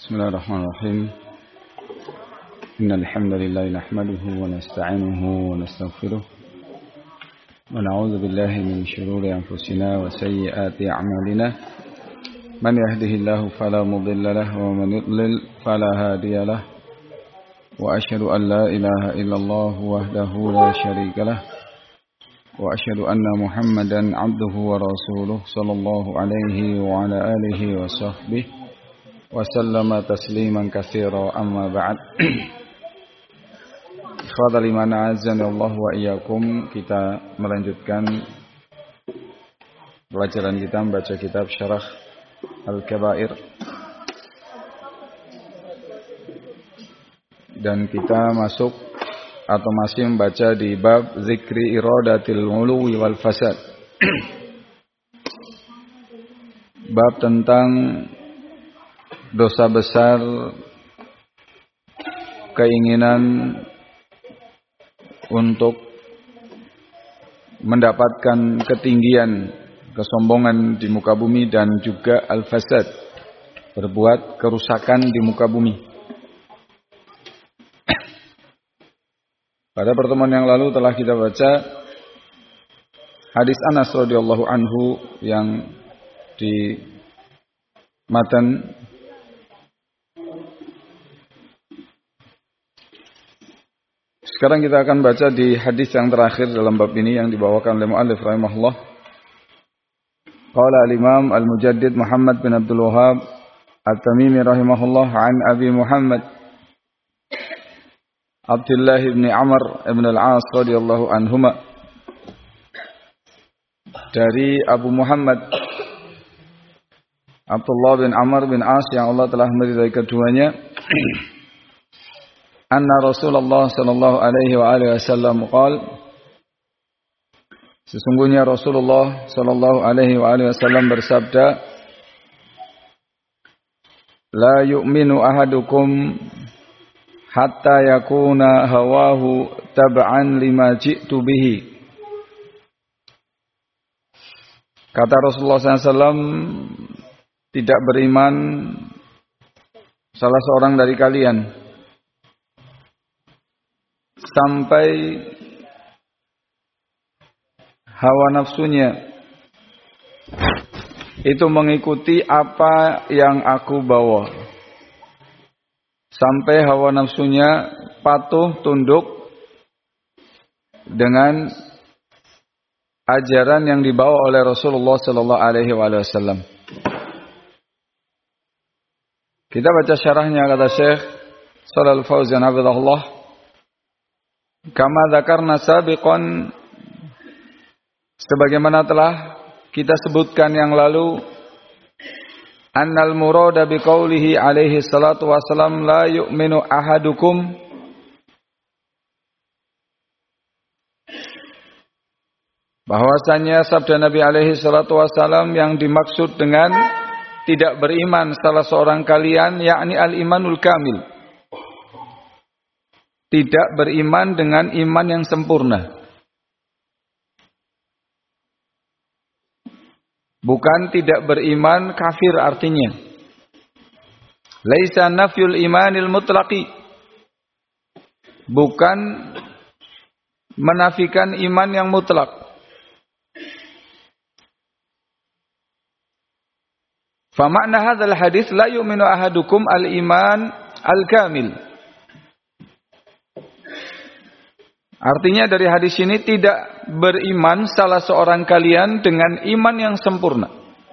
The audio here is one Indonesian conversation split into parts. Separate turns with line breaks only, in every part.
بسم الله الرحمن الرحيم إن الحمد لله نحمده ونستعينه ونستغفره ونعوذ بالله من شرور أنفسنا وسيئات أعمالنا من يهده الله فلا مضل له ومن يضلل فلا هادي له وأشهد أن لا إله إلا الله وحده لا شريك له وأشهد أن محمدا عبده ورسوله صلى الله عليه وعلى آله وصحبه وسلم تسليما كثيرا أما بعد. Ikhwatal iman a'azzanallahu wa iyyakum. Kita melanjutkan pelajaran kita membaca kitab Syarah Al-Kabair, dan kita masuk atau masih membaca di bab zikri iradatil uluwi wal fasad. Bab tentang dosa besar, keinginan untuk mendapatkan ketinggian, kesombongan di muka bumi, dan juga al-fasad, berbuat kerusakan di muka bumi. Pada pertemuan yang lalu telah kita baca hadis Anas radhiyallahu anhu yang di matan. Sekarang kita akan baca di hadis yang terakhir dalam bab ini yang dibawakan oleh muallif rahimahullah. Qala al-Imam al-Mujaddid Muhammad bin Abdul Wahhab At-Tamimi rahimahullah an Abi Muhammad Abdullah bin Amr bin al-As radhiyallahu anhuma, dari Abu Muhammad Abdullah bin Amr bin As yang Allah telah meridai keduanya, anna Rasulullah sallallahu alaihi wa alihi wasallam qala, sesungguhnya Rasulullah sallallahu alaihi wa alihi wasallam bersabda, la yu'minu ahadukum hatta yakuna hawahu tab'an lima ji'tu bihi. Kata Rasulullah SAW, tidak beriman salah seorang dari kalian sampai hawa nafsunya itu mengikuti apa yang aku bawa, sampai hawa nafsunya patuh tunduk dengan ajaran yang dibawa oleh Rasulullah sallallahu alaihi wasallam. Kita baca syarahnya, kata Syekh Shalal Fauzan hafizahullah, kama dzakarna sabiqan, sebagaimana telah kita sebutkan yang lalu, annal murada biqaulihi alaihi salatu wassalam la yu'minu ahadukum, bahwasanya sabda Nabi alaihi salatu wassalam yang dimaksud dengan tidak beriman salah seorang kalian, yakni al-imanul kamil, tidak beriman dengan iman yang sempurna. Bukan tidak beriman kafir artinya. Laisa nafyul imanil mutlaqi, bukan menafikan iman yang mutlak. Fa makna hadzal hadis la yu'minu ahadukum al-iman al-kamil. Artinya dari hadis ini, tidak beriman salah seorang kalian dengan iman yang sempurna.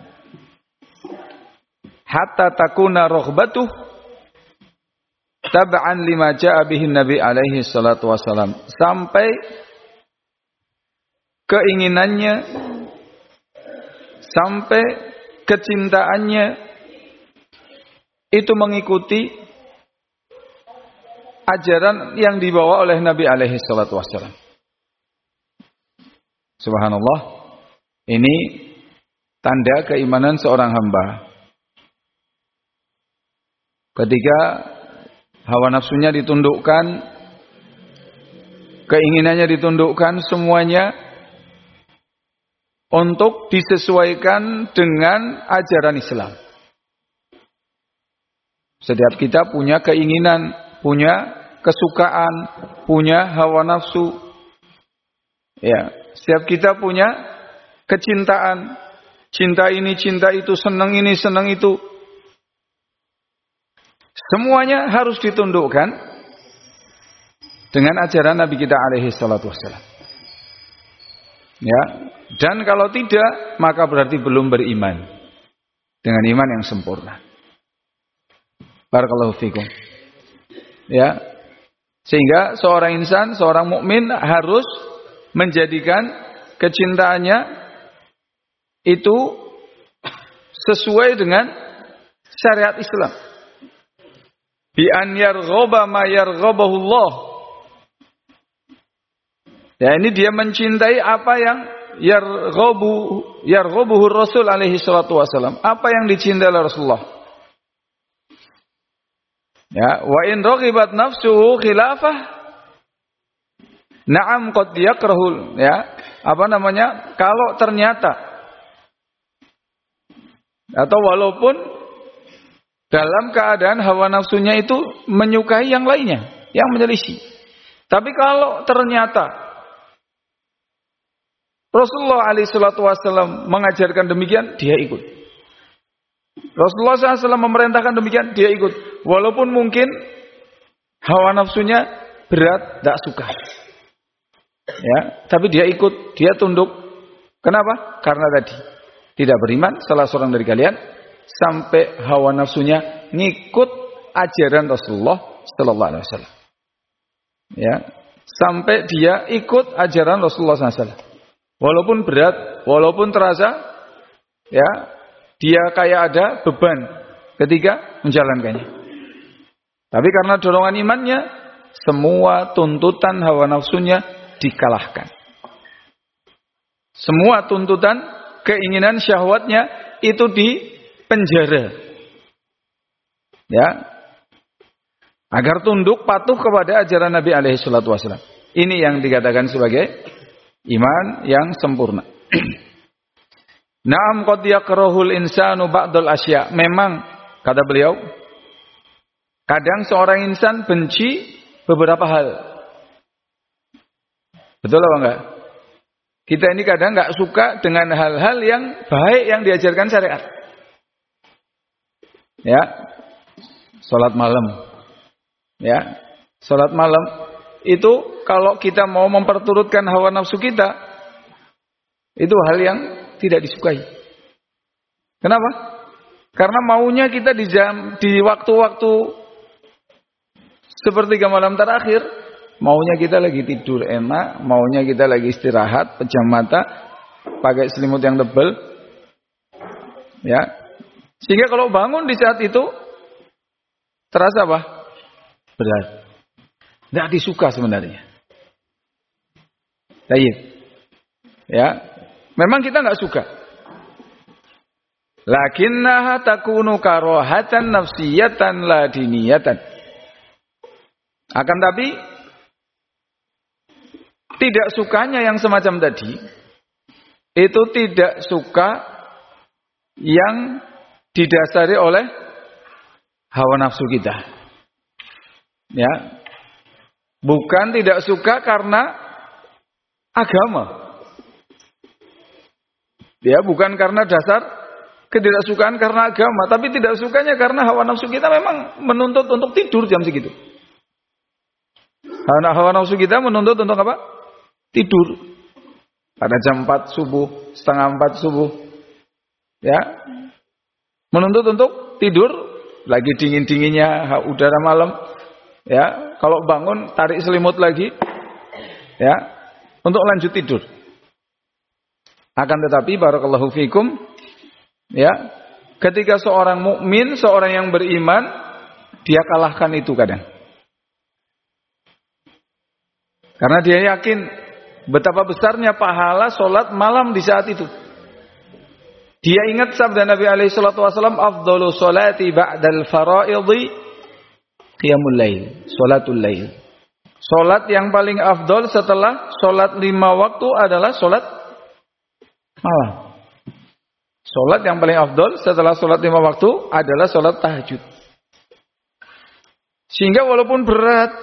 Hatta takuna raghbatuh tab'an lima ja'a bihi Nabi alaihi salatu wasalam, sampai keinginannya, sampai kecintaannya itu mengikuti ajaran yang dibawa oleh Nabi alaihi salatu wassalam. Subhanallah, ini tanda keimanan seorang hamba. Ketika hawa nafsunya ditundukkan, keinginannya ditundukkan, semuanya untuk disesuaikan dengan ajaran Islam. Setiap kita punya keinginan, punya kesukaan, punya hawa nafsu. Ya, setiap kita punya kecintaan. Cinta ini, cinta itu, senang ini, senang itu. Semuanya harus ditundukkan dengan ajaran Nabi kita alaihi salatu wassalam. Ya, dan kalau tidak, maka berarti belum beriman dengan iman yang sempurna. Barakallahu fikum. Ya. Sehingga seorang insan, seorang mukmin harus menjadikan kecintaannya itu sesuai dengan syariat Islam. Bi an yarghaba ma yarghabahu Allah. Ya, ini dia mencintai apa yang yarghabuhu Rasul alaihi salatu wasallam. Apa yang dicintai oleh Rasulullah. Ya, wa in raghibat nafsuhu khilafah na'am qad yakrahul, ya. Kalau ternyata atau walaupun dalam keadaan hawa nafsunya itu menyukai yang lainnya, yang menyelisih. Tapi kalau ternyata Rasulullah alaihi salatu wasallam mengajarkan demikian, dia ikut. Rasulullah SAW memerintahkan demikian, dia ikut. Walaupun mungkin hawa nafsunya berat, tidak suka. Ya, tapi dia ikut, dia tunduk. Kenapa? Karena tadi tidak beriman salah seorang dari kalian sampai hawa nafsunya ngikut ajaran Rasulullah Sallallahu Alaihi Wasallam. Ya, sampai dia ikut ajaran Rasulullah SAW. Walaupun berat, walaupun terasa, ya. Dia kayak ada beban ketika menjalankannya. Tapi karena dorongan imannya, semua tuntutan hawa nafsunya dikalahkan. Semua tuntutan keinginan syahwatnya itu dipenjara. Ya. Agar tunduk patuh kepada ajaran Nabi alaihi salatu wasallam. Ini yang dikatakan sebagai iman yang sempurna. Na'am qad yakrahul insanu ba'dal asya. Memang kata beliau, kadang seorang insan benci beberapa hal. Betul apa enggak? Kita ini kadang enggak suka dengan hal-hal yang baik yang diajarkan syariat. Ya. Salat malam. Ya. Salat malam itu kalau kita mau memperturutkan hawa nafsu kita, itu hal yang tidak disukai. Kenapa? Karena maunya kita di waktu-waktu sepertiga malam terakhir, maunya kita lagi tidur enak, maunya kita lagi istirahat, pejam mata, pakai selimut yang tebal. Ya. Sehingga kalau bangun di saat itu terasa apa? Berat. Tidak disuka sebenarnya. Baik. Ya. Memang kita nggak suka. Lakinnaha takunu karohatan nafsiyatan la diniyatan. Akan tapi tidak sukanya yang semacam tadi itu tidak suka yang didasari oleh hawa nafsu kita. Ya. Bukan tidak suka karena agama. Ya, bukan karena dasar ketidaksukaan karena agama, tapi tidak sukanya karena hawa nafsu kita memang menuntut untuk tidur jam segitu. Hawa nafsu kita menuntut untuk apa? Tidur. Pada jam 4 subuh, setengah 4 subuh. Ya. Menuntut untuk tidur, lagi dingin-dinginnya udara malam. Ya, kalau bangun tarik selimut lagi. Ya, untuk lanjut tidur. Akan tetapi barakallahu fikum, ya, ketika seorang mukmin, seorang yang beriman, dia kalahkan itu kadang. Karena dia yakin betapa besarnya pahala solat malam di saat itu. Dia ingat sabda Nabi alaihi salatu wasallam, afdalu sholati ba'dal fara'idhi qiyamul lail, sholatul lail. Solat yang paling afdol setelah solat 5 waktu adalah solat malam. Solat yang paling afdol setelah solat 5 waktu adalah solat tahajud.
Sehingga walaupun berat,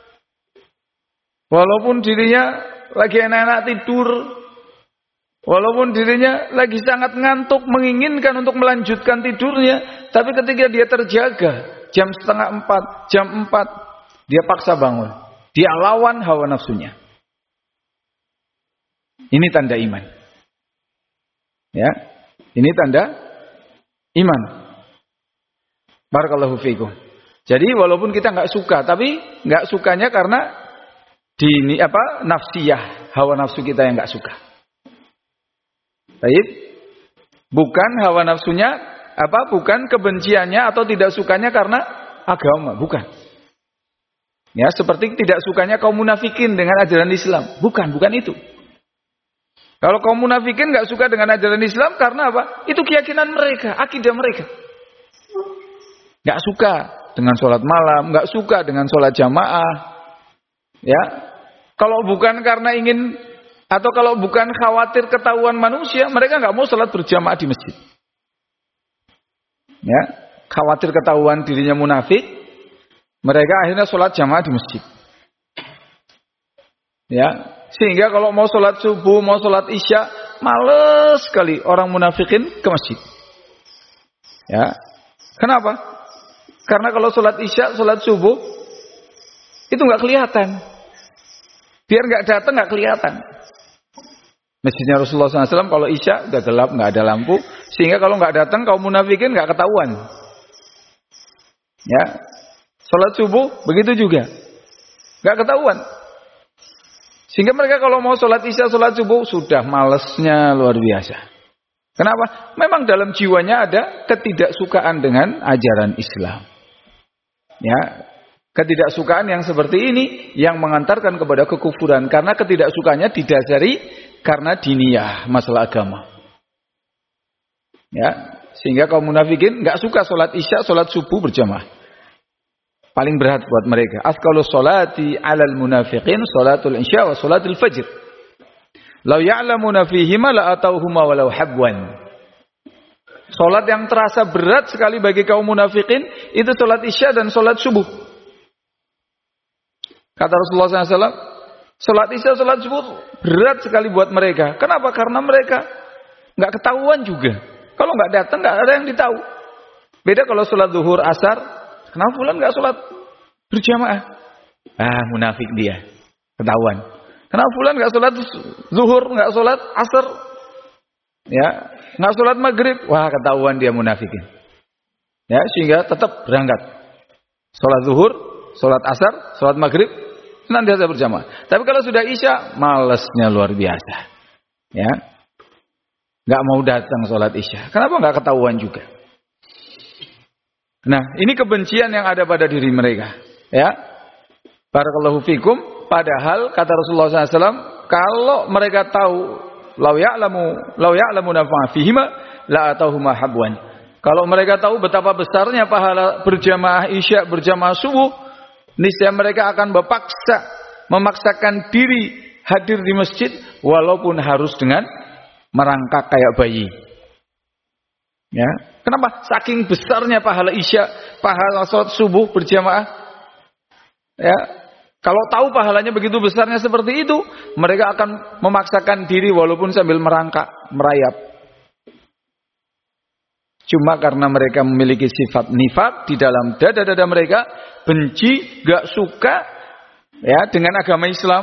walaupun dirinya lagi enak-enak tidur, walaupun dirinya lagi sangat ngantuk, menginginkan untuk melanjutkan tidurnya, tapi ketika dia terjaga, jam 3:30, jam 4, dia paksa bangun. Dia lawan hawa nafsunya. Ini tanda iman. Ya, ini tanda iman. Barakallahu fiikum. Jadi walaupun kita nggak suka, tapi nggak sukanya karena nafsiyah, hawa nafsu kita yang nggak suka. Baik, bukan hawa nafsunya, bukan kebenciannya atau tidak sukanya karena agama, bukan. Ya, seperti tidak sukanya kaum munafikin dengan ajaran Islam, bukan itu. Kalau kaum munafikin nggak suka dengan ajaran Islam karena apa? Itu keyakinan mereka, akidah mereka. Nggak suka dengan sholat malam, nggak suka dengan sholat jamaah. Ya, kalau bukan karena ingin atau kalau bukan khawatir ketahuan manusia, mereka nggak mau sholat berjamaah di masjid. Ya, khawatir ketahuan dirinya munafik, mereka akhirnya sholat jamaah di masjid. Ya, sehingga kalau mau sholat subuh, mau sholat isya, males sekali orang munafikin ke masjid. Ya, kenapa? Karena kalau sholat isya, sholat subuh, itu nggak kelihatan. Biar nggak datang nggak kelihatan. Masjidnya Rasulullah SAW kalau isya udah gelap, nggak ada lampu, sehingga kalau nggak datang kaum munafikin nggak ketahuan. Ya, sholat subuh begitu juga, nggak ketahuan. Sehingga mereka kalau mau sholat isya, sholat subuh sudah malesnya luar biasa. Kenapa? Memang dalam jiwanya ada ketidaksukaan dengan ajaran Islam. Ya, ketidaksukaan yang seperti ini yang mengantarkan kepada kekufuran karena ketidaksukaannya didasari karena diniyah, masalah agama. Ya, sehingga kaum munafikin nggak suka sholat isya, sholat subuh berjamaah. Paling berat buat mereka. Asqalus sholati 'alal munafiqin sholatul isya wa sholatul fajr. Lau ya'lamuna fihima la atauhuma walau habwan. Salat yang terasa berat sekali bagi kaum munafikin itu salat isya dan salat subuh. Kata Rasulullah SAW, salat isya, salat subuh berat sekali buat mereka. Kenapa? Karena mereka nggak ketahuan juga. Kalau nggak datang nggak ada yang ditahu. Beda kalau salat zuhur, asar, kenapa fulan nggak salat berjamaah? Munafik dia, ketahuan. Kenapa fulan nggak salat zuhur, nggak salat asar, ya, nggak salat maghrib? Wah, ketahuan dia munafikin. Ya, sehingga tetap berangkat. Salat zuhur, salat asar, salat maghrib, senantiasa berjamaah. Tapi kalau sudah isya, malesnya luar biasa. Ya, nggak mau datang salat isya. Kenapa nggak ketahuan juga? Nah, ini kebencian yang ada pada diri mereka. Ya, barakallahu fikum. Padahal kata Rasulullah SAW, kalau mereka tahu, lau ya'lamu nafa'a fihima, la atauhuma habwan. Kalau mereka tahu betapa besarnya pahala berjamaah isya, berjamaah subuh, niscaya mereka akan memaksakan diri hadir di masjid, walaupun harus dengan merangkak kayak bayi. Ya, kenapa? Saking besarnya pahala isya, pahala salat subuh berjamaah. Ya, kalau tahu pahalanya begitu besarnya seperti itu, mereka akan memaksakan diri walaupun sambil merangkak, merayap. Cuma karena mereka memiliki sifat nifaq di dalam dada-dada mereka, benci, gak suka ya dengan agama Islam,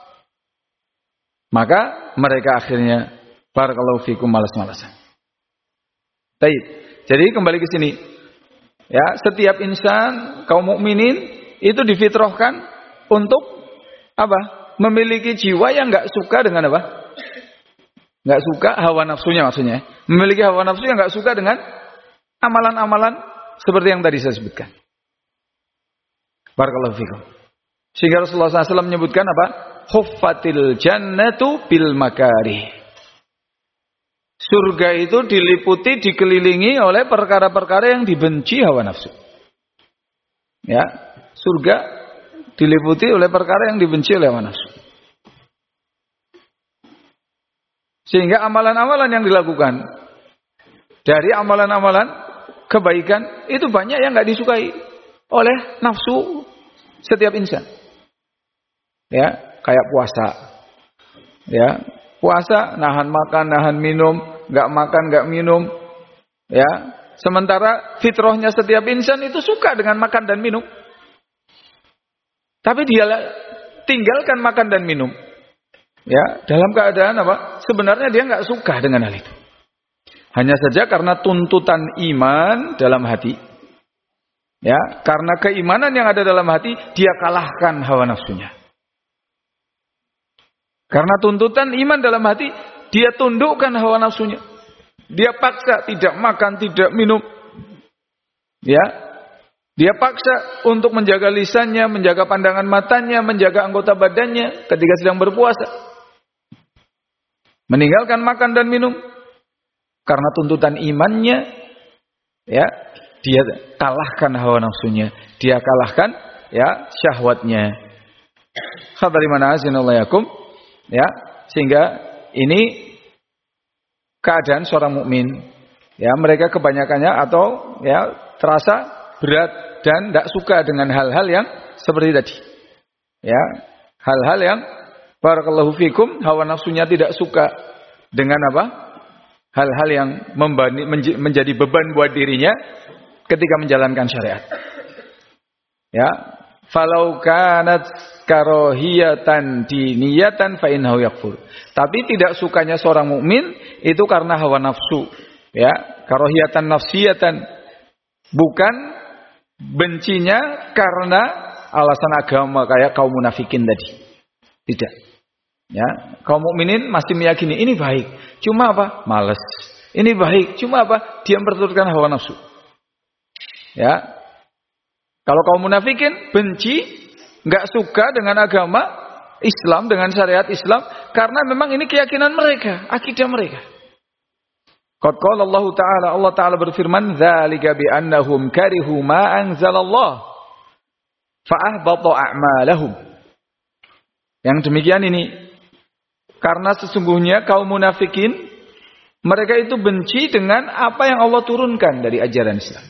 maka mereka akhirnya barakallahu fikum malas-malasan. Baik. Jadi kembali ke sini. Ya, setiap insan kaum mukminin itu difitrahkan untuk apa? Memiliki jiwa yang enggak suka dengan apa? Enggak suka hawa nafsunya maksudnya. Memiliki hawa nafsu yang enggak suka dengan amalan-amalan seperti yang tadi saya sebutkan. Barakallahu fikum. Sehingga Rasulullah SAW menyebutkan apa? Huffatil jannatu bil makarih. Surga itu diliputi, dikelilingi oleh perkara-perkara yang dibenci hawa nafsu. Ya, surga diliputi oleh perkara yang dibenci oleh hawa nafsu. Sehingga amalan-amalan yang dilakukan dari amalan-amalan kebaikan itu banyak yang nggak disukai. oleh nafsu setiap insan. Ya, kayak puasa. Ya, puasa nahan makan, nahan minum, enggak makan, enggak minum. Ya, sementara fitrahnya setiap insan itu suka dengan makan dan minum. Tapi dia tinggalkan makan dan minum. Ya, dalam keadaan apa? Sebenarnya dia enggak suka dengan hal itu. Hanya saja karena tuntutan iman dalam hati. Ya, karena keimanan yang ada dalam hati, dia kalahkan hawa nafsunya. Karena tuntutan iman dalam hati, dia tundukkan hawa nafsunya. Dia paksa tidak makan, tidak minum. Ya, dia paksa untuk menjaga lisannya, menjaga pandangan matanya, menjaga anggota badannya ketika sedang berpuasa. Meninggalkan makan dan minum karena tuntutan imannya, ya, dia kalahkan hawa nafsunya, dia kalahkan ya syahwatnya. Khabari mana azinallayakum, ya, sehingga ini keadaan seorang mukmin. Ya, mereka kebanyakannya atau ya terasa berat dan tidak suka dengan hal-hal yang seperti tadi. Ya, hal-hal yang barakallahu fikum hawa nafsunya tidak suka dengan apa? Hal-hal yang menjadi beban buat dirinya ketika menjalankan syariat. Ya, falau kanat karohiyatan diniyatan fa innahu yakfur. Tapi tidak sukanya seorang mukmin itu karena hawa nafsu, ya, karohiyatan nafsiyatan, bukan bencinya karena alasan agama kayak kaum munafikin tadi. Tidak. Ya, kaum mukminin masih meyakini ini baik, cuma apa? Malas. Ini baik, cuma apa? Dia memperturutkan hawa nafsu. Ya. Kalau kaum munafikin benci, enggak suka dengan agama Islam, dengan syariat Islam karena memang ini keyakinan mereka, akidah mereka. Qad qala Allah Ta'ala berfirman, "Dzalika bi annahum karihu ma anzalallah fa ahbata a'malahum." Yang demikian ini karena sesungguhnya kaum munafikin mereka itu benci dengan apa yang Allah turunkan dari ajaran Islam.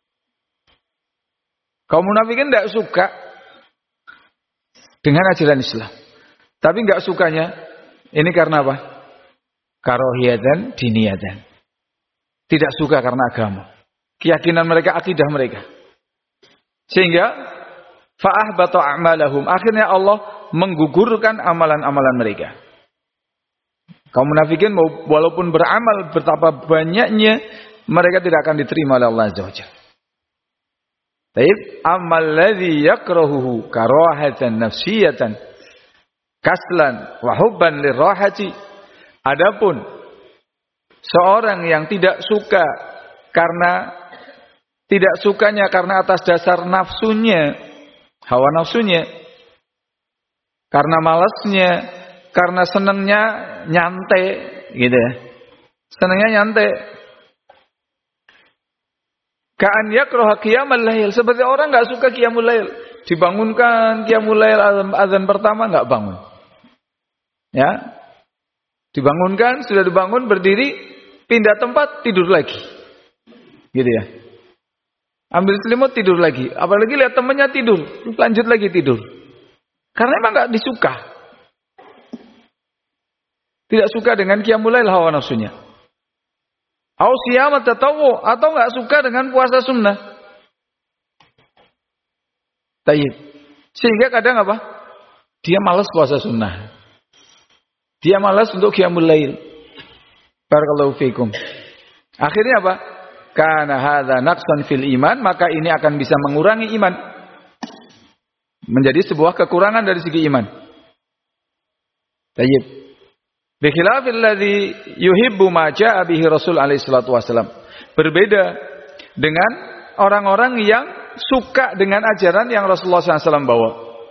Kaum munafikin tidak suka dengan ajaran Islam. Tapi enggak sukanya ini karena apa? Karohiyatan diniyatan. Tidak suka karena agama. Keyakinan mereka, akidah mereka. Sehingga fa'ahbata a'malahum. Akhirnya Allah menggugurkan amalan-amalan mereka. Kaum munafikin walaupun beramal betapa banyaknya, mereka tidak akan diterima oleh Allah Azza wa Jalla. Baik, amal ladzi yakrahuhu karahatan nafsiyatan kaslan wa hubban lirahati. Adapun seorang yang tidak suka karena tidak sukanya karena atas dasar nafsunya, hawa nafsunya, karena malasnya, karena senangnya nyantai, gitu ya. Senangnya nyantai. Ka'an yakraha qiyamul lail, seperti orang enggak suka qiyamul lail. Dibangunkan qiyamul lail azan pertama enggak bangun. Ya. Dibangunkan, sudah dibangun berdiri, pindah tempat tidur lagi. Gitu ya. Ambil selimut tidur lagi, apalagi lihat temannya tidur, lanjut lagi tidur. Karena memang enggak disuka. Tidak suka dengan qiyamul lail hawa nafsunya. Au siyamat tatawwu, atau enggak suka dengan puasa sunnah. Tayyib. Sehingga kadang apa? Dia malas puasa sunnah. Dia malas untuk qiyamul lail. Barakallahu fikum. Akhirnya apa? Kana hadza naqsan fil iman, maka ini akan bisa mengurangi iman. Menjadi sebuah kekurangan dari segi iman. Tayyib. Bikhilafil ladzi yuhibbu ma jaa'a bihi Rasul alaihi salatu wasallam. Berbeda dengan orang-orang yang suka dengan ajaran yang Rasulullah SAW bawa.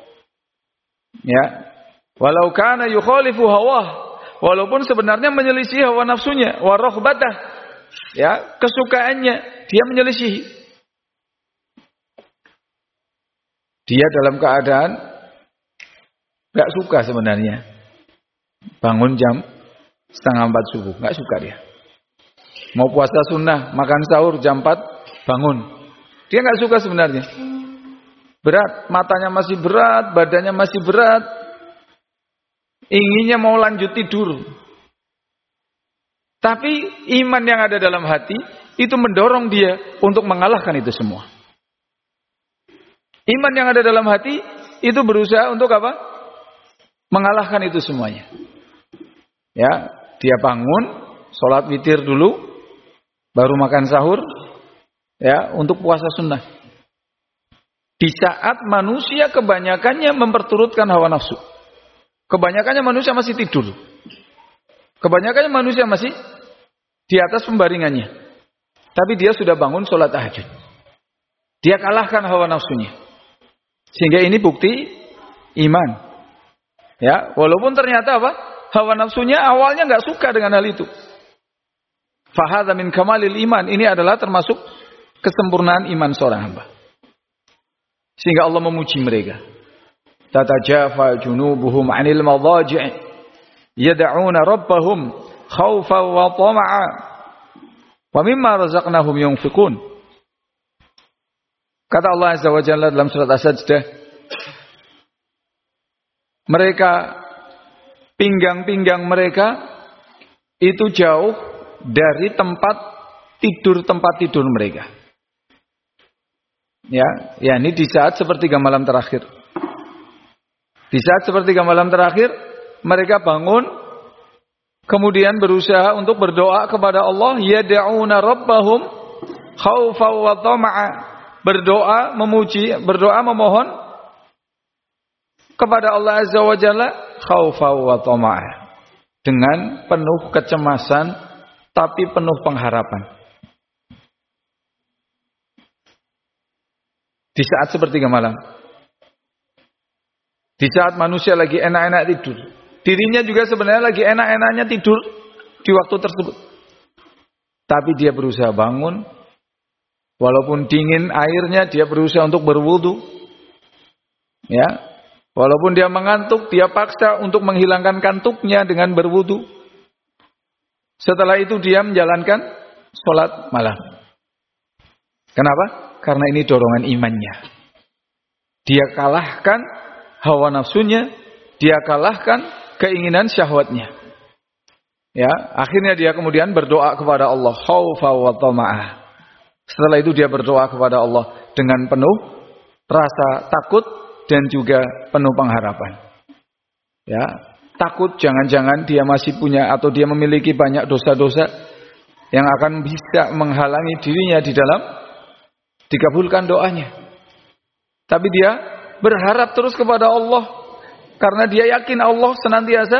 Ya. Walau kana yukhalifu hawah, walaupun sebenarnya menyelisih hawa nafsunya, wa raghbatah. Ya, kesukaannya dia menyelisihi. Dia dalam keadaan enggak suka sebenarnya. Bangun jam 3:30 subuh, enggak suka dia. Mau puasa sunnah, makan sahur jam 4, bangun. Dia enggak suka sebenarnya. berat, matanya masih berat, badannya masih berat, inginnya mau lanjut tidur. Tapi iman yang ada dalam hati itu mendorong dia untuk mengalahkan itu semua. Iman yang ada dalam hati itu berusaha untuk apa? Mengalahkan itu semuanya. Ya, dia bangun, sholat witir dulu, baru makan sahur, ya, untuk puasa sunnah. Di saat manusia kebanyakannya memperturutkan hawa nafsu. Kebanyakannya manusia masih tidur. Kebanyakannya manusia masih di atas pembaringannya. Tapi dia sudah bangun sholat tahajud. Dia kalahkan hawa nafsunya. Sehingga ini bukti iman. Ya, walaupun ternyata apa? Hawa nafsunya awalnya nggak suka dengan hal itu. Fahadha min kamalil iman. Ini adalah termasuk kesempurnaan iman seorang hamba. Sehingga Allah memuji mereka. Tatajafa junubuhum 'anil madaji' yad'una rabbahum khaufan wa tama'a wa mimma razaqnahum yunfiqun. Kata Allah Azza wa Jalla dalam surat As-Sajdah, mereka, pinggang-pinggang mereka itu jauh dari tempat tidur mereka. Ya, ini di saat sepertiga malam terakhir. Di saat sepertiga malam terakhir, mereka bangun, kemudian berusaha untuk berdoa kepada Allah, yad'una rabbahum khaufan wa tama'a, berdoa memuji, berdoa memohon kepada Allah Azza wa Jalla khaufan wa tama'a, dengan penuh kecemasan tapi penuh pengharapan. Di saat sepertiga malam, di saat manusia lagi enak-enak tidur, dirinya juga sebenarnya lagi enak-enaknya tidur di waktu tersebut, tapi dia berusaha bangun, walaupun dingin airnya dia berusaha untuk berwudu, ya, walaupun dia mengantuk dia paksa untuk menghilangkan kantuknya dengan berwudu. Setelah itu dia menjalankan sholat malam. Kenapa? Karena ini dorongan imannya. Dia kalahkan hawa nafsunya, dia kalahkan keinginan syahwatnya. Ya, akhirnya dia kemudian berdoa kepada Allah, khaufa wa tama'ah. Setelah itu dia berdoa kepada Allah dengan penuh rasa takut dan juga penuh pengharapan. Ya, takut jangan-jangan dia masih punya atau dia memiliki banyak dosa-dosa yang akan bisa menghalangi dirinya di dalam dikabulkan doanya. Tapi dia berharap terus kepada Allah karena dia yakin Allah senantiasa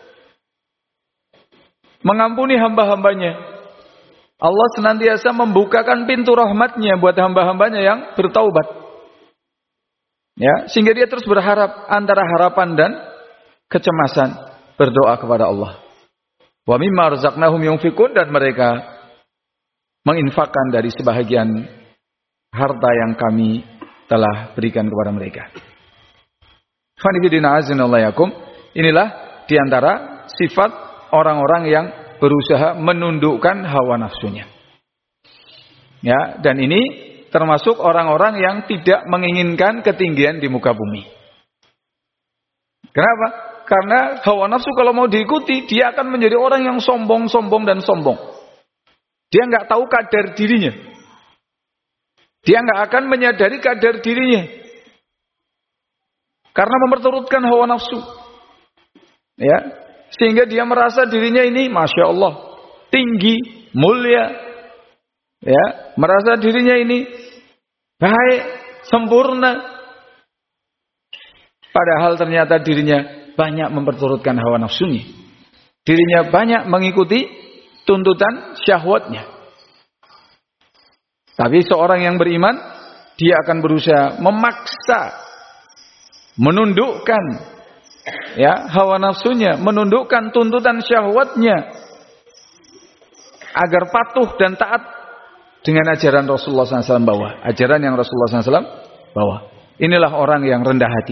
mengampuni hamba-hambanya. Allah senantiasa membukakan pintu rahmatnya buat hamba-hambanya yang bertaubat. Ya, sehingga dia terus berharap antara harapan dan kecemasan, berdoa kepada Allah. Wa mimma razaqnahum yunfiqun, dan mereka menginfakkan dari sebahagian harta yang kami telah berikan kepada mereka. Inilah diantara sifat orang-orang yang berusaha menundukkan hawa nafsunya. Ya, dan ini termasuk orang-orang yang tidak menginginkan ketinggian di muka bumi. Kenapa? Karena hawa nafsu kalau mau diikuti, dia akan menjadi orang yang sombong dan sombong. Dia nggak tahu kadar dirinya. Dia nggak akan menyadari kadar dirinya. Karena memperturutkan hawa nafsu. Ya, sehingga dia merasa dirinya ini Masya Allah, tinggi, mulia. Ya, merasa dirinya ini baik, sempurna. Padahal ternyata dirinya banyak memperturutkan hawa nafsunya. Dirinya banyak mengikuti tuntutan syahwatnya. Tapi seorang yang beriman, dia akan berusaha memaksa, menundukkan ya hawa nafsunya, menundukkan tuntutan syahwatnya agar patuh dan taat dengan ajaran Rasulullah SAW bawa. Ajaran yang Rasulullah SAW bawa. Inilah orang yang rendah hati.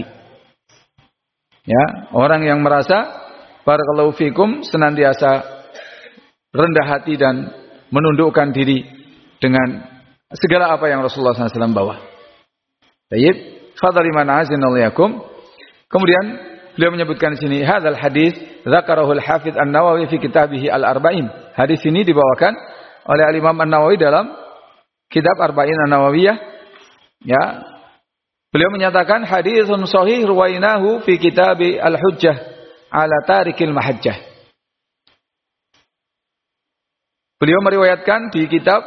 Ya, orang yang merasa barakallahu fikum senantiasa rendah hati dan menundukkan diri dengan segala apa yang Rasulullah SAW bawa. Baik, Fadhali man azinallahu. Kemudian beliau menyebutkan di sini hadzal hadis dzakarahu al-Hafidz An-Nawawi fi kitabih Al-Arba'in. Hadis ini dibawakan oleh Al-Imam An-Nawawi dalam kitab Arba'in An-Nawawiyah. Ya. Beliau menyatakan haditsun shahih ruwainahu fi kitab Al-Hujjah ala tarikil mahajjah. Beliau meriwayatkan di kitab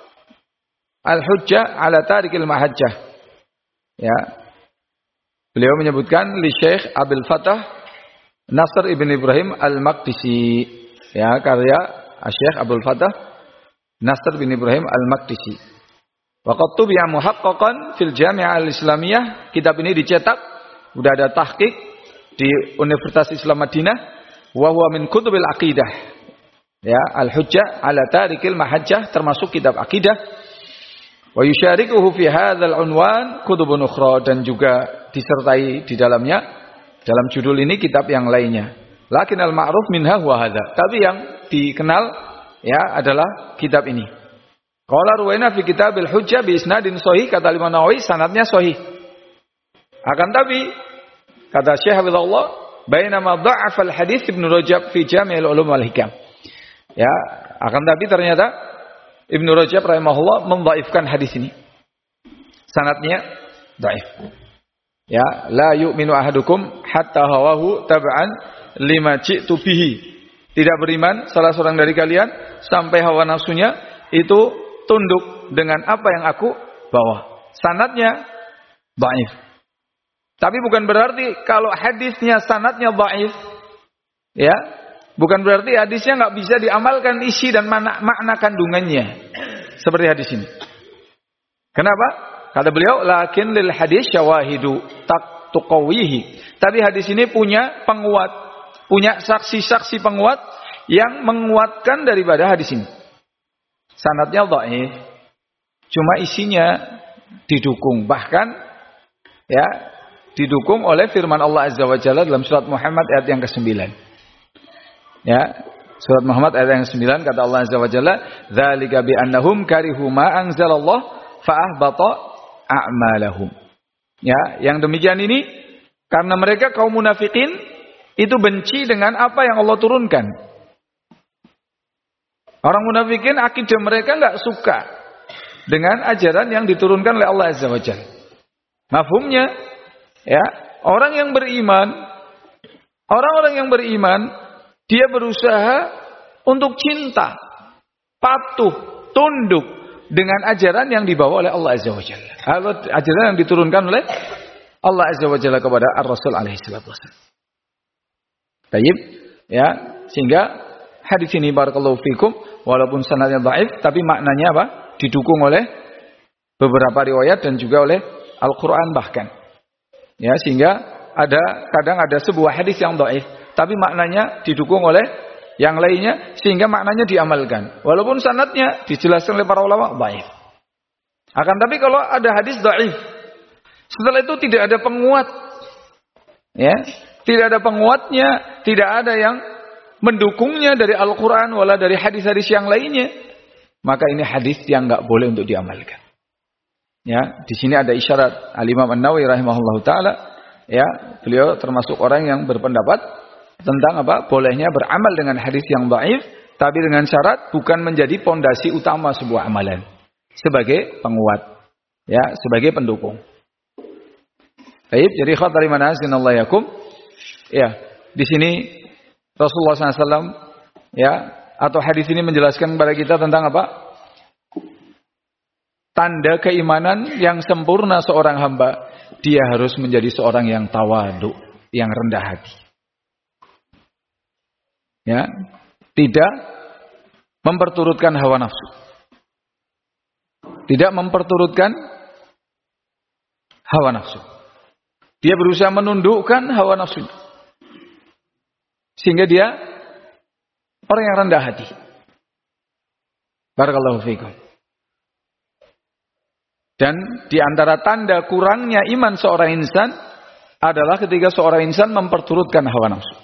Al-Hujjah ala tarikil mahajjah. Ya. Beliau menyebutkan li Syekh Abdul Fattah Nasr ibn Ibrahim Al-Maqdisi. Ya, karya Syekh Abdul Fattah Nasr bin Ibrahim Al-Maqdisi. Waqad tubi'a muhaqqaqan fil Jami'ah Al-Islamiyah. Kitab ini dicetak, sudah ada tahqiq di Universitas Islam Madinah. Wa huwa min kutubil aqidah. Ya, Al-Hujjah ala tarikil mahajjah, termasuk kitab akidah. Wa yusyarikuhu fi hadzal unwan kutubun ukhra, dan juga disertai di dalamnya dalam judul ini kitab yang lainnya. Lakin al-ma'ruf minha huwa hadza. Tapi yang dikenal ya adalah kitab ini. Qala ruwaina fi kitabil hujjah bi isnadin sahih, kata Imam Nawawi sanadnya sahih. Akan tapi kata Syekh Hafizahullah, bainama dha'afa al-hadits Ibnu Rajab fi Jami'ul Ulum wal Hikam. Ya, akan tapi ternyata Ibnu Rajab rahimahullah mendhaifkan hadis ini. Sanadnya dhaif. Ya, la yu'minu ahadukum hatta hawahu tab'an lima ji'tu bihi. Tidak beriman salah seorang dari kalian sampai hawa nafsunya itu tunduk dengan apa yang aku bawa. Sanadnya dhaif. Tapi bukan berarti kalau hadisnya sanadnya dhaif, ya, bukan berarti hadisnya nggak bisa diamalkan isi dan makna kandungannya. Seperti hadis ini. Kenapa? Kata beliau, lakin lil hadis syawahidu tuqawihi. Tapi hadis ini punya penguat, punya saksi-saksi penguat yang menguatkan daripada hadis ini. Sanadnya dhaif, cuma isinya didukung, bahkan ya didukung oleh firman Allah Azza wa Jalla dalam surat Muhammad ayat yang ke-9. Ya, surat Muhammad ayat yang ke-9 kata Allah Azza wa Jalla, "Dzalika bi annahum karihu ma anzalallah fa ahbata a'malahum." Ya, yang demikian ini karena mereka kaum munafikin itu benci dengan apa yang Allah turunkan. Orang munafikin akidah mereka enggak suka dengan ajaran yang diturunkan oleh Allah Azza wa Jalla. Mafhumnya, ya, orang yang beriman, orang-orang yang beriman dia berusaha untuk cinta, patuh, tunduk dengan ajaran yang dibawa oleh Allah Azza wa Jalla. Ajaran yang diturunkan oleh Allah Azza wa Jalla kepada Ar-Rasul alaihi salatu wasallam. Baik, ya, sehingga hadis ini barakallahu fikum walaupun sanadnya dhaif tapi maknanya apa? Didukung oleh beberapa riwayat dan juga oleh Al-Qur'an bahkan. Ya, sehingga kadang ada sebuah hadis yang dhaif tapi maknanya didukung oleh yang lainnya sehingga maknanya diamalkan. Walaupun sanadnya dijelaskan oleh para ulama dhaif. Akan tapi kalau ada hadis dhaif, setelah itu tidak ada penguat. Ya, tidak ada penguatnya, tidak ada yang mendukungnya dari Al-Qur'an wala dari hadis-hadis yang lainnya, maka ini hadis yang enggak boleh untuk diamalkan. Ya, di sini ada isyarat Al-Imam An-Nawawi rahimahullahu taala, ya, beliau termasuk orang yang berpendapat tentang apa? Bolehnya beramal dengan hadis yang dhaif, tapi dengan syarat bukan menjadi pondasi utama sebuah amalan, sebagai penguat, ya, sebagai pendukung. Baik, jadi khawatir manazinallahi yakum. Ya, di sini Rasulullah SAW, ya, atau hadis ini menjelaskan kepada kita tentang apa? Tanda keimanan yang sempurna seorang hamba, dia harus menjadi seorang yang tawadu, yang rendah hati. Ya, tidak memperturutkan hawa nafsu. Tidak memperturutkan hawa nafsu. Dia berusaha menundukkan hawa nafsu. Sehingga dia orang yang rendah hati. Barakallahu fiikum. Dan di antara tanda kurangnya iman seorang insan adalah ketika seorang insan memperturutkan hawa nafsu.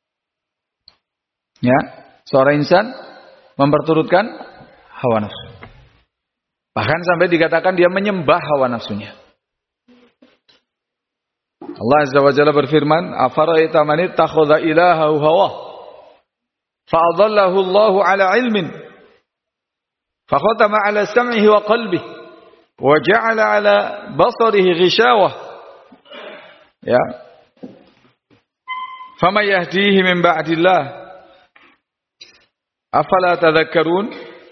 Ya, seorang insan memperturutkan hawa nafsu. Bahkan sampai dikatakan dia menyembah hawa nafsunya. Allah Azza wa Jalla berfirman, "Afara'aita man ittakhadha ilahahu hawah, fa'adallahu Allahu 'ala 'ilmin, fa khatama 'ala sam'ihi wa qalbihi, wa ja'ala 'ala basarihi ghishawah." Ya. "Fama yahdihi min ba'dillah, afala tadhakkarun?"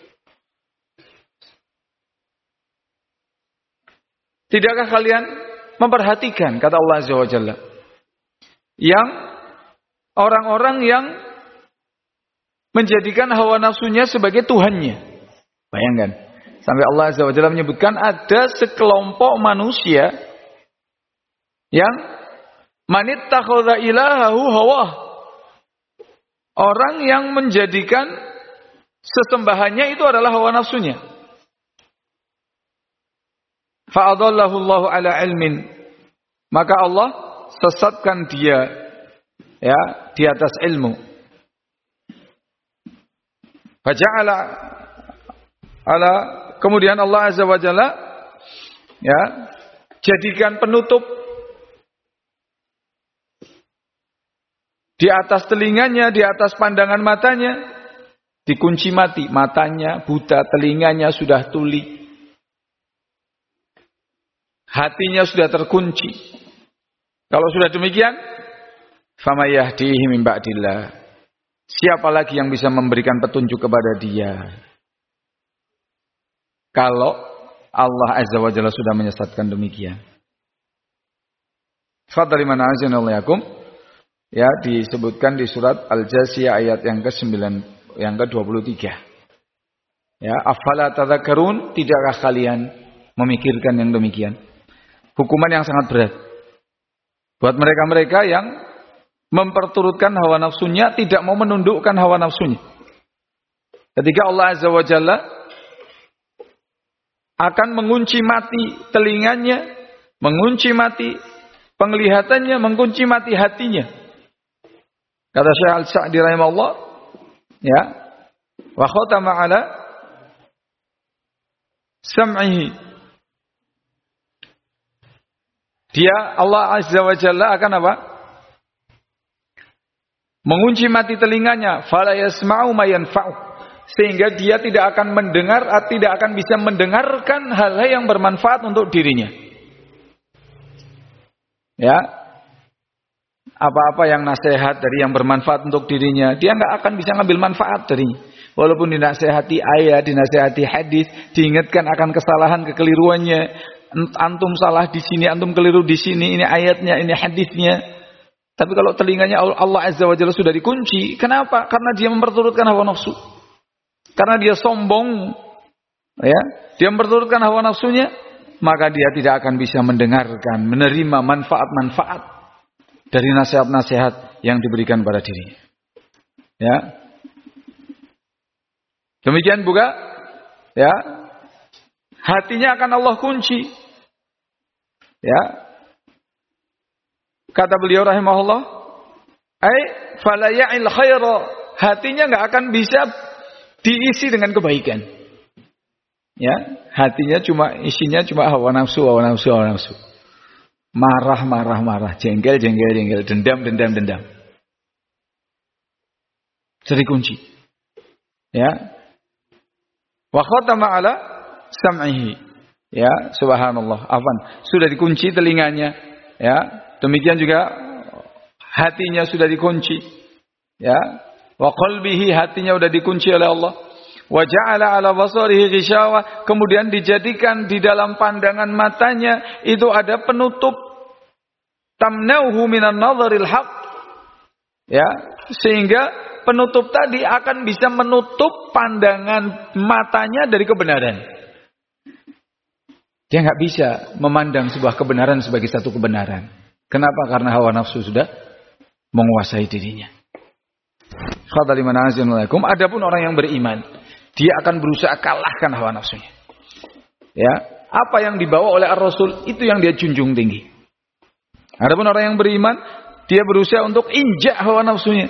Tidakkah kalian memperhatikan, kata Allah Azza wa Jalla, yang orang-orang yang menjadikan hawa nafsunya sebagai Tuhannya. Bayangkan, sampai Allah Azza wa Jalla menyebutkan ada sekelompok manusia yang manittakhadha ilahahu hawah. Orang yang menjadikan sesembahannya itu adalah hawa nafsunya. Fa'adallahu Allahu 'ala 'ilmin. Maka Allah sesatkan dia ya di atas ilmu. Faja'ala ala, kemudian Allah Azza wa Jalla ya jadikan penutup di atas telinganya, di atas pandangan matanya, dikunci mati, matanya buta, telinganya sudah tuli, hatinya sudah terkunci. Kalau sudah demikian, fama yahdihi min ba'dillah, siapa lagi yang bisa memberikan petunjuk kepada dia kalau Allah Azza wa Jalla sudah menyesatkan demikian. Fadhali man azanallahu ya, disebutkan di surat Al-Jasiyah ayat yang ke-9, yang ke-23. Ya, afala tadhakkarun, tidakkah kalian memikirkan yang demikian? Hukuman yang sangat berat buat mereka-mereka yang memperturutkan hawa nafsunya, tidak mau menundukkan hawa nafsunya. Ketika Allah Azza wa Jalla akan mengunci mati telinganya, mengunci mati penglihatannya, mengunci mati hatinya. Kata Syekh Al-Sa'di rahimahullah, ya, wa khatama 'ala sam'ihi. Dia, Allah Azza wa Jalla akan apa? Mengunci mati telinganya, fala yasma'u ma yanfa'u, sehingga dia tidak akan mendengar, tidak akan bisa mendengarkan hal-hal yang bermanfaat untuk dirinya. Ya, apa-apa yang nasihat dari yang bermanfaat untuk dirinya, dia nggak akan bisa ngambil manfaat darinya. Walaupun dinasehati ayat, dinasehati hadis, diingatkan akan kesalahan, kekeliruannya. Antum salah di sini, antum keliru di sini, ini ayatnya, ini hadisnya. Tapi kalau telinganya Allah Azza wa Jalla sudah dikunci, kenapa? Karena dia memperturutkan hawa nafsu. Karena dia sombong, ya, dia memperturutkan hawa nafsunya, maka dia tidak akan bisa mendengarkan, menerima manfaat-manfaat dari nasihat-nasihat yang diberikan pada dirinya. Ya. Demikian juga, ya, hatinya akan Allah kunci. Ya. Kata beliau rahimahullah, fala ya'il khaira, hatinya enggak akan bisa diisi dengan kebaikan. Ya, hatinya isinya cuma hawa nafsu, hawa nafsu, hawa nafsu. Marah, marah, marah, jengkel, jengkel, jengkel, dendam, dendam, dendam. Jadi kunci. Ya. Wa khatama 'ala sam'ihi. Ya, subhanallah. Afwan, sudah dikunci telinganya. Ya, demikian juga hatinya sudah dikunci. Ya, wa qalbihi, hatinya sudah dikunci oleh Allah. Wa ja'ala 'ala basarihi ghishawah, kemudian dijadikan di dalam pandangan matanya itu ada penutup, tamnauhu minan nadharil haq. Ya, sehingga penutup tadi akan bisa menutup pandangan matanya dari kebenaran. Dia nggak bisa memandang sebuah kebenaran sebagai satu kebenaran. Kenapa? Karena hawa nafsu sudah menguasai dirinya. Adapun orang yang beriman, dia akan berusaha kalahkan hawa nafsunya. Ya, apa yang dibawa oleh Ar-Rasul itu yang dia junjung tinggi. Adapun orang yang beriman, dia berusaha untuk injak hawa nafsunya.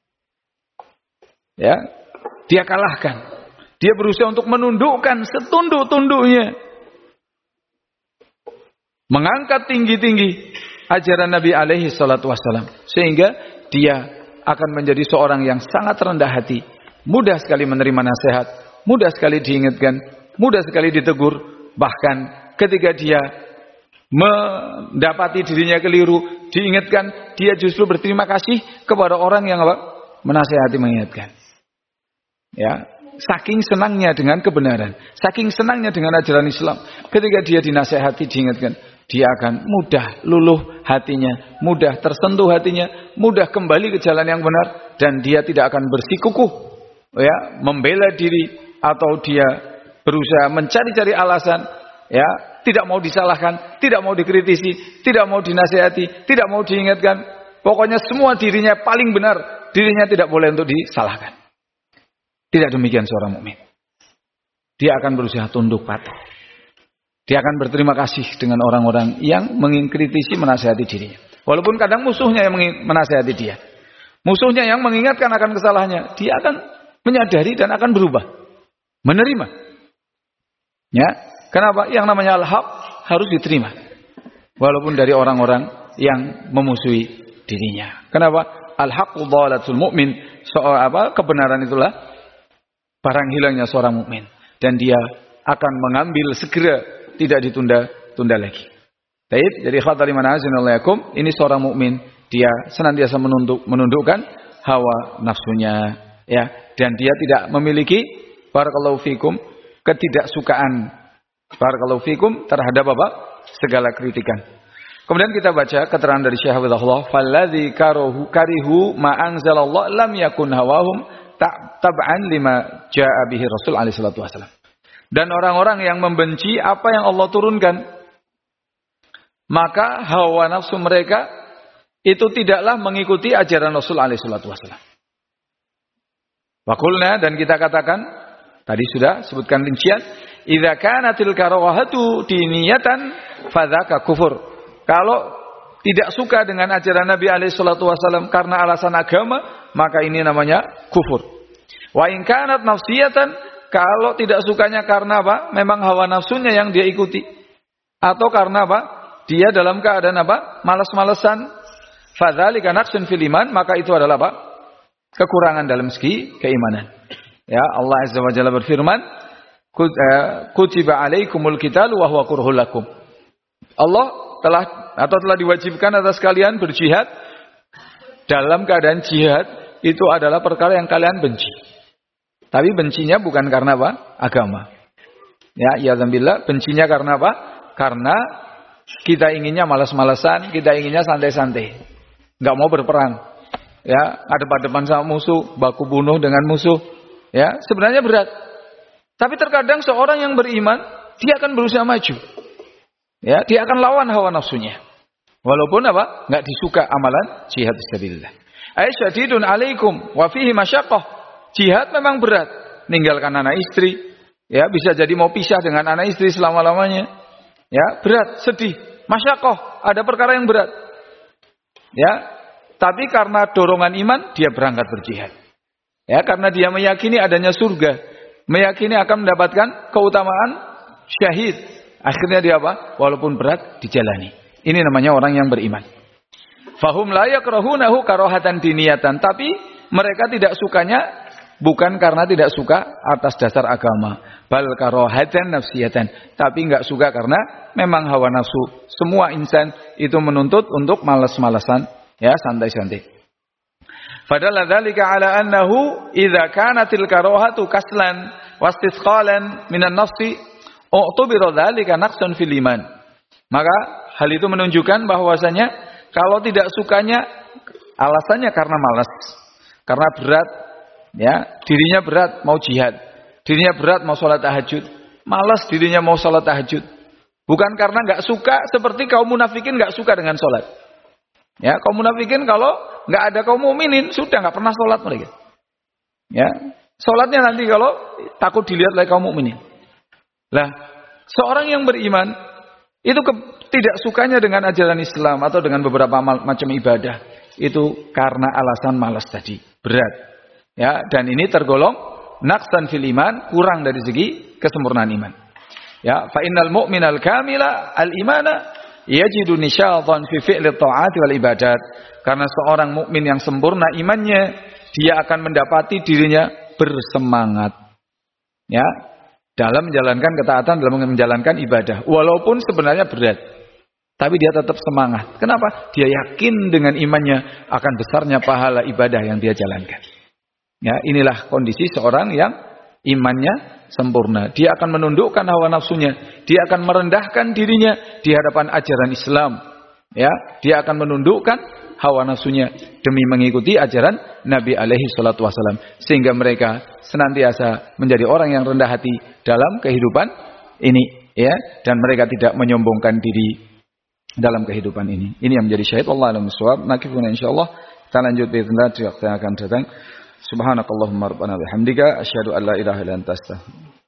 Ya, dia kalahkan. Dia berusaha untuk menundukkan setunduk-tunduknya. Mengangkat tinggi-tinggi ajaran Nabi alaihi salatu wassalam. Sehingga dia akan menjadi seorang yang sangat rendah hati, mudah sekali menerima nasihat, mudah sekali diingatkan, mudah sekali ditegur. Bahkan ketika dia mendapati dirinya keliru, diingatkan, dia justru berterima kasih kepada orang yang menasihati, mengingatkan. Ya, saking senangnya dengan kebenaran, saking senangnya dengan ajaran Islam, ketika dia dinasihati, diingatkan, dia akan mudah luluh hatinya, mudah tersentuh hatinya, mudah kembali ke jalan yang benar, dan dia tidak akan bersikukuh, ya, membela diri atau dia berusaha mencari-cari alasan, ya, tidak mau disalahkan, tidak mau dikritisi, tidak mau dinasihati, tidak mau diingatkan. Pokoknya semua dirinya paling benar, dirinya tidak boleh untuk disalahkan. Tidak demikian seorang mukmin. Dia akan berusaha tunduk patuh. Dia akan berterima kasih dengan orang-orang yang mengkritisi, menasihati dirinya. Walaupun kadang musuhnya yang menasihati dia. Musuhnya yang mengingatkan akan kesalahannya. Dia akan menyadari dan akan berubah. Menerima. Ya, kenapa? Yang namanya al-haq harus diterima. Walaupun dari orang-orang yang memusuhi dirinya. Kenapa? Al-haqqu dhalatul mu'min. Kebenaran itulah barang hilangnya seorang mukmin, dan dia akan mengambil segera, tidak ditunda-tunda lagi. Baik, jadi khawatir liman azinallahikum, ini seorang mukmin, dia senantiasa menundukkan hawa nafsunya, ya, dan dia tidak memiliki barakallahu fikum ketidaksukaan barakallahu fikum terhadap segala kritikan. Kemudian kita baca keterangan dari Syekh Hafizahullah, falladzi karihu ma anzalallah lam yakun hawahum tab'an lima ja'a bihi Rasul alaihi salatu wasallam. Dan orang-orang yang membenci apa yang Allah turunkan, maka hawa nafsu mereka itu tidaklah mengikuti ajaran Rasul alaihi salatu wasallam. Waqulna, dan kita katakan, tadi sudah sebutkan rincian, idza kanatil karahatu diniyatan fadzaka kufur. Kalau tidak suka dengan ajaran Nabi alaihi salatu wasallam karena alasan agama, maka ini namanya kufur. Wa in kanat nafsiyatan, kalau tidak sukanya karena memang hawa nafsunya yang dia ikuti, atau karena dia dalam keadaan malas-malesan, fadzalika naqsun fil iman, maka itu adalah kekurangan dalam segi keimanan. Ya, Allah Azza wa Jalla berfirman, kutiba alaikumul qitalu wa huwa kurhul lakum. Allah telah diwajibkan atas kalian berjihad. Dalam keadaan jihad itu adalah perkara yang kalian benci. Tapi bencinya bukan karena agama. Ya, ya zambillah, bencinya karena Karena kita inginnya malas-malasan, kita inginnya santai-santai. Enggak mau berperang. Ya, hadap-hadapan sama musuh, baku bunuh dengan musuh. Ya, sebenarnya berat. Tapi terkadang seorang yang beriman, dia akan berusaha maju. Ya, dia akan lawan hawa nafsunya. Walaupun enggak disuka amalan jihad fisabilillah. Aisyadidun alaikum wa fihi masyaqqah. Jihad memang berat. Ninggalkan anak istri, ya, bisa jadi mau pisah dengan anak istri selama-lamanya. Ya, berat, sedih, masyaqqah, ada perkara yang berat. Ya, tapi karena dorongan iman dia berangkat berjihad. Ya, karena dia meyakini adanya surga, meyakini akan mendapatkan keutamaan syahid. Akhirnya dia walaupun berat dijalani. Ini namanya orang yang beriman. Fahum la yakrahunahu karahatan diniyatan, tapi mereka tidak sukanya bukan karena tidak suka atas dasar agama, bal karahatan nafsiyatan, tapi enggak suka karena memang hawa nafsu. Semua insan itu menuntut untuk malas-malasan, ya, santai-santai. Fadalla dzalika ala annahu idza kanatil karahatu kaslan wastisqalan minan nafsi u'tubira dzalika naqsun fil iman. Maka hal itu menunjukkan bahwasanya kalau tidak sukanya alasannya karena malas, karena berat, ya, dirinya berat mau jihad, dirinya berat mau sholat tahajud, malas dirinya mau sholat tahajud. Bukan karena nggak suka seperti kaum munafikin nggak suka dengan sholat. Ya, kaum munafikin kalau nggak ada kaum mukminin sudah nggak pernah sholat mereka. Ya, sholatnya nanti kalau takut dilihat oleh kaum mukminin. Lah, seorang yang beriman itu tidak sukanya dengan ajaran Islam atau dengan beberapa macam ibadah itu karena alasan malas tadi, berat. Ya, dan ini tergolong naqsan fil iman, kurang dari segi kesempurnaan iman. Ya, fa innal mu'minal kamila al imana yajidu nisyatan fi fi'li ta'ati wal ibadat. Karena seorang mukmin yang sempurna imannya, dia akan mendapati dirinya bersemangat ya dalam menjalankan ketaatan, dalam menjalankan ibadah. Walaupun sebenarnya berat, tapi dia tetap semangat. Kenapa? Dia yakin dengan imannya akan besarnya pahala ibadah yang dia jalankan. Ya, inilah kondisi seorang yang imannya sempurna. Dia akan menundukkan hawa nafsunya, dia akan merendahkan dirinya di hadapan ajaran Islam. Ya, dia akan menundukkan hawa nafsunya demi mengikuti ajaran Nabi alaihi salatu wasallam, sehingga mereka senantiasa menjadi orang yang rendah hati dalam kehidupan ini, ya, dan mereka tidak menyombongkan diri dalam kehidupan ini. Ini yang menjadi syahid. Wallahu a'lam bishawab. Nakifuna insyaallah. Kita lanjut bismillah di waktu yang akan datang. Subhanakallahumma rabbana bihamdika asyhadu an la ilaha illa anta astaghfiruka